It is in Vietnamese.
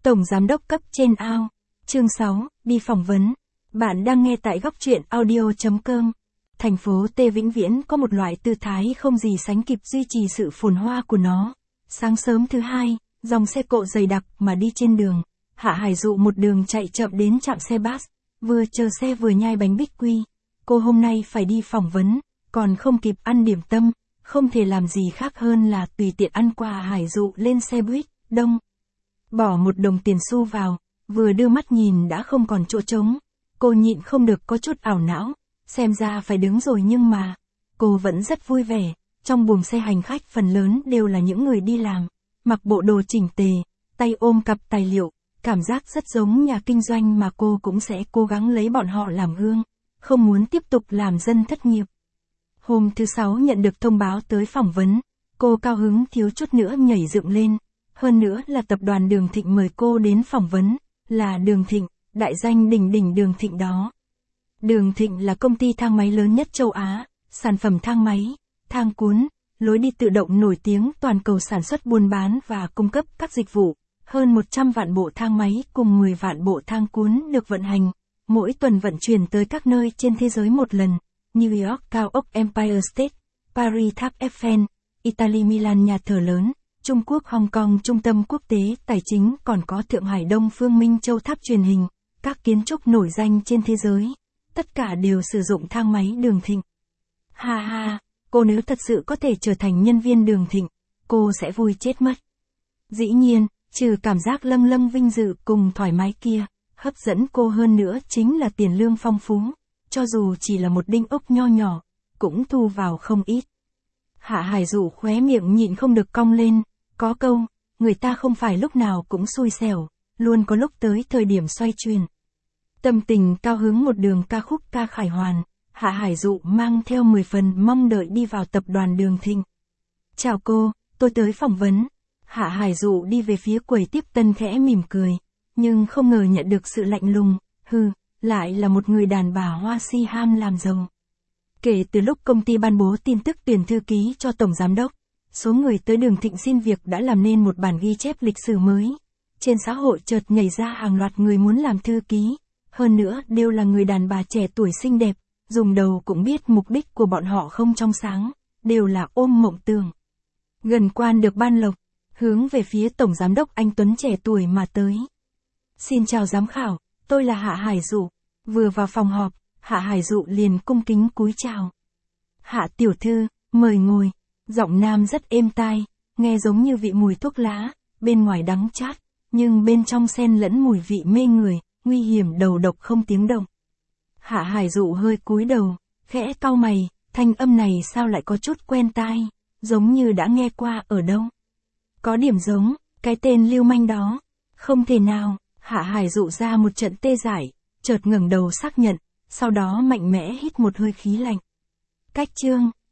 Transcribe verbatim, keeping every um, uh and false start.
Tổng Giám đốc cấp trên ao. Chương sáu, đi phỏng vấn. Bạn đang nghe tại góc truyện audio chấm com. Thành phố T vĩnh viễn có một loại tư thái không gì sánh kịp duy trì sự phồn hoa của nó. Sáng sớm thứ hai, dòng xe cộ dày đặc mà đi trên đường. Hạ Hải Dụ một đường chạy chậm đến trạm xe bus, vừa chờ xe vừa nhai bánh bích quy. Cô hôm nay phải đi phỏng vấn, còn không kịp ăn điểm tâm, không thể làm gì khác hơn là tùy tiện ăn qua Hải Dụ lên xe buýt, đông. Bỏ một đồng tiền xu vào, vừa đưa mắt nhìn đã không còn chỗ trống. Cô nhịn không được có chút ảo não, xem ra phải đứng rồi nhưng mà, cô vẫn rất vui vẻ, trong buồng xe hành khách phần lớn đều là những người đi làm, mặc bộ đồ chỉnh tề, tay ôm cặp tài liệu, cảm giác rất giống nhà kinh doanh mà cô cũng sẽ cố gắng lấy bọn họ làm gương, không muốn tiếp tục làm dân thất nghiệp. Hôm thứ sáu nhận được thông báo tới phỏng vấn, cô cao hứng thiếu chút nữa nhảy dựng lên. Hơn nữa là tập đoàn Đường Thịnh mời cô đến phỏng vấn, là Đường Thịnh, đại danh đỉnh đỉnh Đường Thịnh đó. Đường Thịnh là công ty thang máy lớn nhất châu Á, sản phẩm thang máy, thang cuốn, lối đi tự động nổi tiếng toàn cầu sản xuất buôn bán và cung cấp các dịch vụ. Hơn một trăm vạn bộ thang máy cùng mười vạn bộ thang cuốn được vận hành, mỗi tuần vận chuyển tới các nơi trên thế giới một lần, New York cao ốc Empire State, Paris tháp Eiffel, Italy Milan nhà thờ lớn. Trung Quốc Hong Kong trung tâm quốc tế tài chính, còn có Thượng Hải Đông Phương Minh Châu tháp truyền hình, các kiến trúc nổi danh trên thế giới, tất cả đều sử dụng thang máy Đường Thịnh. Ha ha, cô nếu thật sự có thể trở thành nhân viên Đường Thịnh, cô sẽ vui chết mất. Dĩ nhiên, trừ cảm giác lâng lâng vinh dự cùng thoải mái kia, hấp dẫn cô hơn nữa chính là tiền lương phong phú, cho dù chỉ là một đinh ốc nho nhỏ, cũng thu vào không ít. Hạ Hải Dụ khóe miệng nhịn không được cong lên. Có câu, người ta không phải lúc nào cũng xui xẻo, luôn có lúc tới thời điểm xoay chuyển. Tâm tình cao hứng một đường ca khúc ca khải hoàn, Hạ Hải Dụ mang theo mười phần mong đợi đi vào tập đoàn Đường Thịnh. Chào cô, tôi tới phỏng vấn. Hạ Hải Dụ đi về phía quầy tiếp tân khẽ mỉm cười, nhưng không ngờ nhận được sự lạnh lùng, hừ, lại là một người đàn bà hoa si ham làm giàu. Kể từ lúc công ty ban bố tin tức tuyển thư ký cho Tổng Giám đốc, số người tới Đường Thịnh xin việc đã làm nên một bản ghi chép lịch sử mới. Trên xã hội chợt nhảy ra hàng loạt người muốn làm thư ký, hơn nữa đều là người đàn bà trẻ tuổi xinh đẹp, dùng đầu cũng biết mục đích của bọn họ không trong sáng, đều là ôm mộng tưởng. Gần quan được ban lộc, hướng về phía Tổng Giám đốc anh Tuấn trẻ tuổi mà tới. Xin chào giám khảo, tôi là Hạ Hải Dụ. Vừa vào phòng họp, Hạ Hải Dụ liền cung kính cúi chào. Hạ tiểu thư, mời ngồi. Giọng nam rất êm tai, nghe giống như vị mùi thuốc lá, bên ngoài đắng chát, nhưng bên trong xen lẫn mùi vị mê người, nguy hiểm đầu độc không tiếng động. Hạ Hải Dụ hơi cúi đầu, khẽ cau mày, thanh âm này sao lại có chút quen tai, giống như đã nghe qua ở đâu. Có điểm giống, cái tên lưu manh đó. Không thể nào, Hạ Hải Dụ ra một trận tê dại, chợt ngẩng đầu xác nhận, sau đó mạnh mẽ hít một hơi khí lạnh. Cách chương.